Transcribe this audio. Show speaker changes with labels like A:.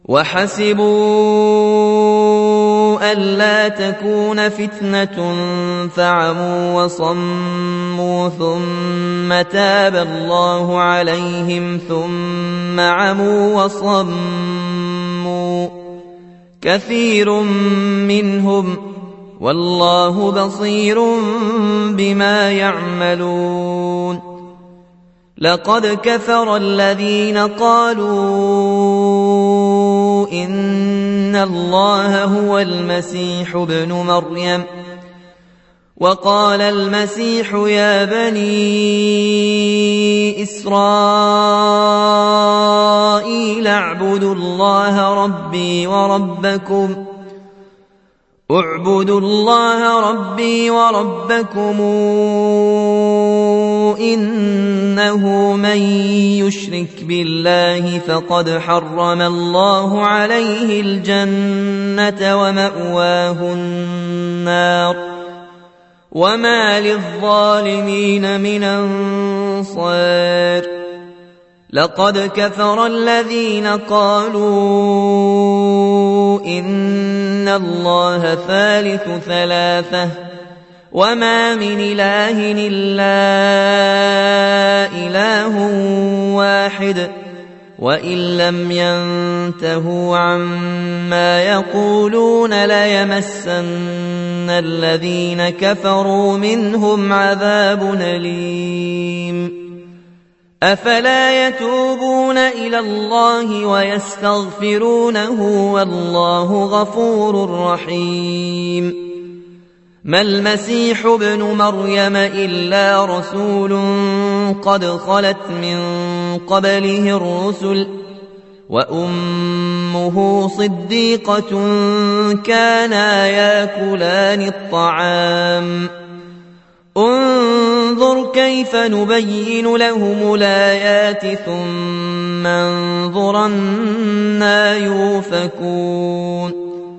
A: وحسبوا ألا تكون فتنة فعموا وصموا ثم تاب الله عليهم ثم عموا وصموا كثير منهم والله بصير بما يعملون. لقد كفر الذين قالوا إن الله هو المسيح ابن مريم وقال المسيح يا بني إسرائيل اعبدوا الله ربي وربكم إنه من يشرك بالله فقد حرم الله عليه الجنة ومأواه النار وما للظالمين من أنصار. لقد كفر الذين قالوا إن الله ثالث ثلاثة وما من إله إلا إله واحد وإن لم ينتهوا عما يقولون ليمسن الذين كفروا منهم عذاب أليم. أفلا يتوبون إلى الله ويستغفرونه والله غفور رحيم. ما المسيح ابن مريم إلا رسول قد خلت من قبله الرسل وأمه صديقة كانا ياكلان الطعام انظر كيف نبين لهم الآيات ثم انظر أنى يؤفكون.